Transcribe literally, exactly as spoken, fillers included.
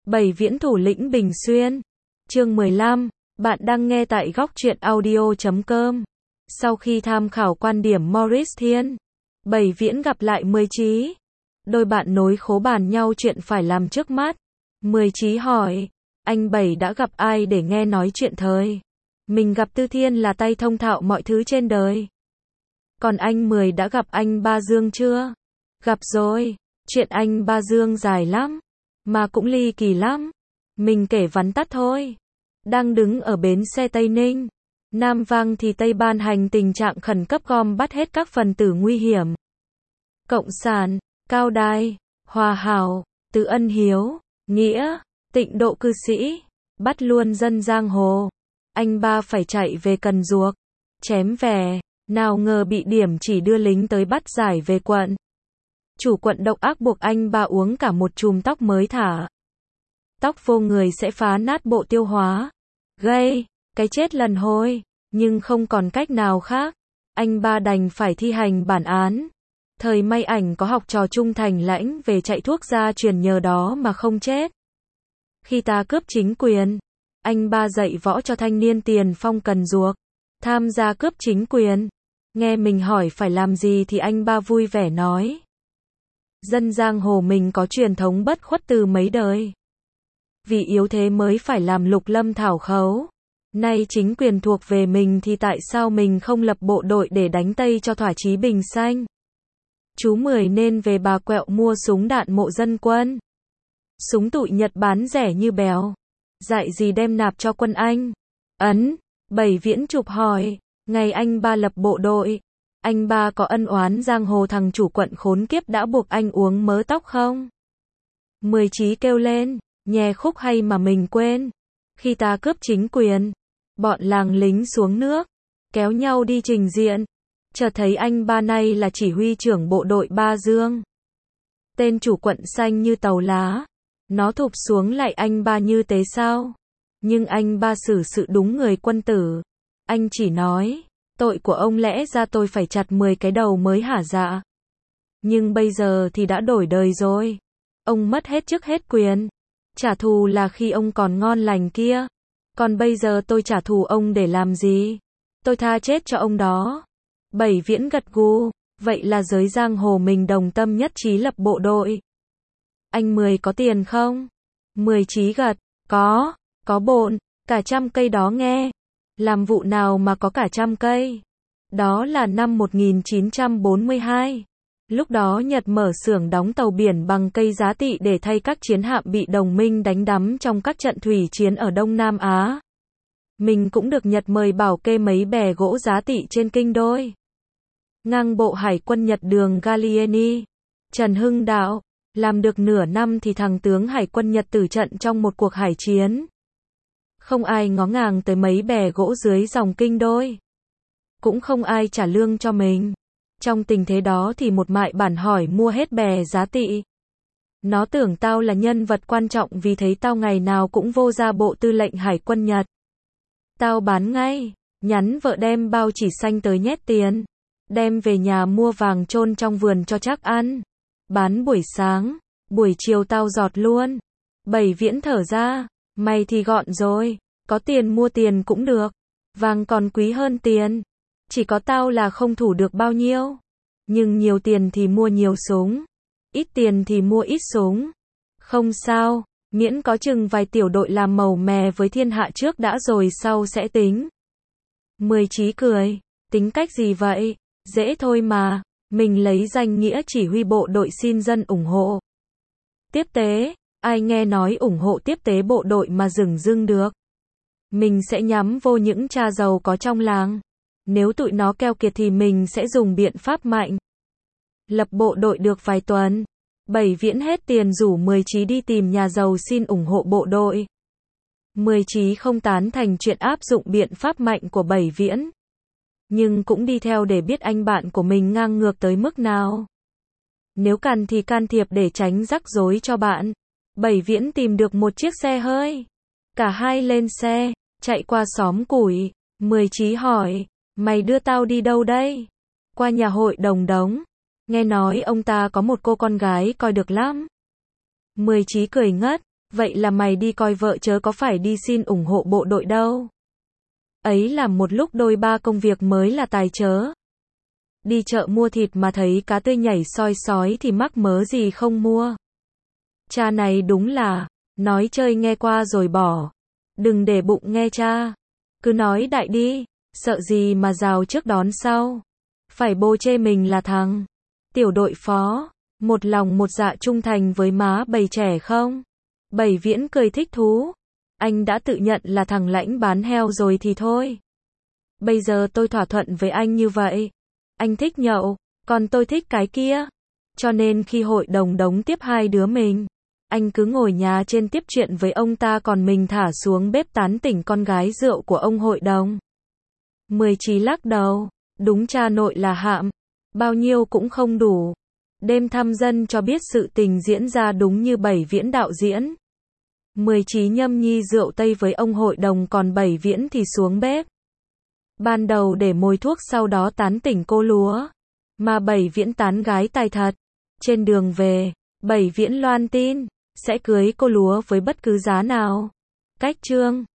Bảy viễn thủ lĩnh Bình Xuyên. Chương mười lăm. Bạn đang nghe tại góc truyện audio chấm com. Sau khi tham khảo quan điểm Morris Thiên, Bảy viễn gặp lại Mười Chí. Đôi bạn nối khố bàn nhau chuyện phải làm trước mắt. Mười Chí hỏi, anh Bảy đã gặp ai để nghe nói chuyện thời? Mình gặp Tư Thiên là tay thông thạo mọi thứ trên đời. Còn anh Mười đã gặp anh Ba Dương chưa? Gặp rồi, chuyện anh Ba Dương dài lắm, mà cũng ly kỳ lắm. Mình kể vắn tắt thôi. Đang đứng ở bến xe Tây Ninh, Nam Vang thì Tây ban hành tình trạng khẩn cấp gom bắt hết các phần tử nguy hiểm. Cộng sản, Cao Đài, Hòa Hảo, Từ Ân Hiếu, Nghĩa, Tịnh Độ cư sĩ, bắt luôn dân giang hồ. Anh Ba phải chạy về Cần Duộc, chém về, nào ngờ bị điểm chỉ đưa lính tới bắt giải về quận. Chủ quận độc ác buộc anh Ba uống cả một chùm tóc mới thả. Tóc vô người sẽ phá nát bộ tiêu hóa. Gây, cái chết lần hồi, nhưng không còn cách nào khác. Anh Ba đành phải thi hành bản án. Thời may ảnh có học trò trung thành lãnh về chạy thuốc ra truyền nhờ đó mà không chết. Khi ta cướp chính quyền, anh Ba dạy võ cho thanh niên tiền phong Cần Duộc, tham gia cướp chính quyền. Nghe mình hỏi phải làm gì thì anh Ba vui vẻ nói. Dân giang hồ mình có truyền thống bất khuất từ mấy đời. Vì yếu thế mới phải làm lục lâm thảo khấu. Nay chính quyền thuộc về mình thì tại sao mình không lập bộ đội để đánh Tây cho thỏa chí bình xanh? Chú Mười nên về Bà Quẹo mua súng đạn mộ dân quân. Súng tụi Nhật bán rẻ như bèo. Dạy gì đem nạp cho quân Anh? Ấn, Bảy viễn chụp hỏi, ngày anh Ba lập bộ đội, anh Ba có ân oán giang hồ thằng chủ quận khốn kiếp đã buộc anh uống mớ tóc không? Mười Chí kêu lên, nhè khúc hay mà mình quên. Khi ta cướp chính quyền, bọn làng lính xuống nước, kéo nhau đi trình diện. Chợt thấy anh Ba này là chỉ huy trưởng bộ đội Ba Dương. Tên chủ quận xanh như tàu lá. Nó thụp xuống lại anh Ba như thế sao? Nhưng anh Ba xử sự đúng người quân tử. Anh chỉ nói, tội của ông lẽ ra tôi phải chặt mười cái đầu mới hả dạ. Nhưng bây giờ thì đã đổi đời rồi. Ông mất hết chức hết quyền. Trả thù là khi ông còn ngon lành kia. Còn bây giờ tôi trả thù ông để làm gì? Tôi tha chết cho ông đó. Bảy viễn gật gù, vậy là giới giang hồ mình đồng tâm nhất trí lập bộ đội. Anh Mười có tiền không? Mười Chí gật, có, có bộn, cả trăm cây đó nghe. Làm vụ nào mà có cả trăm cây? Đó là năm một nghìn chín trăm bốn mươi hai. Lúc đó Nhật mở xưởng đóng tàu biển bằng cây giá tị để thay các chiến hạm bị đồng minh đánh đắm trong các trận thủy chiến ở Đông Nam Á. Mình cũng được Nhật mời bảo kê mấy bè gỗ giá tị trên kinh đôi. Ngang bộ hải quân Nhật đường Gallieni, Trần Hưng Đạo, làm được nửa năm thì thằng tướng hải quân Nhật tử trận trong một cuộc hải chiến. Không ai ngó ngàng tới mấy bè gỗ dưới dòng kinh đôi. Cũng không ai trả lương cho mình. Trong tình thế đó thì một mại bản hỏi mua hết bè giá tị. Nó tưởng tao là nhân vật quan trọng vì thấy tao ngày nào cũng vô ra bộ tư lệnh hải quân Nhật. Tao bán ngay, nhắn vợ đem bao chỉ xanh tới nhét tiền. Đem về nhà mua vàng chôn trong vườn cho chắc ăn. Bán buổi sáng, buổi chiều tao giọt luôn. Bảy viễn thở ra, mày thì gọn rồi, có tiền mua tiền cũng được. Vàng còn quý hơn tiền. Chỉ có tao là không thủ được bao nhiêu. Nhưng nhiều tiền thì mua nhiều súng. Ít tiền thì mua ít súng. Không sao, miễn có chừng vài tiểu đội làm màu mè với thiên hạ trước đã rồi sau sẽ tính. Mười Chí cười, tính cách gì vậy? Dễ thôi mà, mình lấy danh nghĩa chỉ huy bộ đội xin dân ủng hộ. Tiếp tế, ai nghe nói ủng hộ tiếp tế bộ đội mà dửng dưng được. Mình sẽ nhắm vô những cha giàu có trong làng. Nếu tụi nó keo kiệt thì mình sẽ dùng biện pháp mạnh. Lập bộ đội được vài tuần, Bảy viễn hết tiền rủ Mười Chí đi tìm nhà giàu xin ủng hộ bộ đội. Mười Chí không tán thành chuyện áp dụng biện pháp mạnh của Bảy viễn. Nhưng cũng đi theo để biết anh bạn của mình ngang ngược tới mức nào. Nếu cần thì can thiệp để tránh rắc rối cho bạn. Bảy viễn tìm được một chiếc xe hơi. Cả hai lên xe, chạy qua xóm củi. Mười Chí hỏi, mày đưa tao đi đâu đây? Qua nhà hội đồng Đống. Nghe nói ông ta có một cô con gái coi được lắm. Mười Chí cười ngất, Vậy là mày đi coi vợ chớ có phải đi xin ủng hộ bộ đội đâu. Ấy là một lúc đôi ba công việc mới là tài chớ. Đi chợ mua thịt mà thấy cá tươi nhảy soi sói thì mắc mớ gì không mua. Cha này đúng là, nói chơi nghe qua rồi bỏ. Đừng để bụng nghe cha. Cứ nói đại đi, sợ gì mà rào trước đón sau. Phải bô chê mình là thằng tiểu đội phó, một lòng một dạ trung thành với má bầy trẻ không? Bảy Viễn cười thích thú. Anh đã tự nhận là thằng lãnh bán heo rồi thì thôi. Bây giờ tôi thỏa thuận với anh như vậy. Anh thích nhậu, còn tôi thích cái kia. Cho nên khi hội đồng đóng tiếp hai đứa mình, anh cứ ngồi nhà trên tiếp chuyện với ông ta còn mình thả xuống bếp tán tỉnh con gái rượu của ông hội đồng. Mười Chí lắc đầu, đúng cha nội là hạm, bao nhiêu cũng không đủ. Đêm thăm dân cho biết sự tình diễn ra đúng như Bảy Viễn đạo diễn. Mười Chí nhâm nhi rượu tây với ông hội đồng còn Bảy Viễn thì xuống bếp. Ban đầu để mồi thuốc sau đó tán tỉnh cô lúa. Mà Bảy Viễn tán gái tài thật. Trên đường về, Bảy Viễn loan tin, sẽ cưới cô lúa với bất cứ giá nào. Cách chương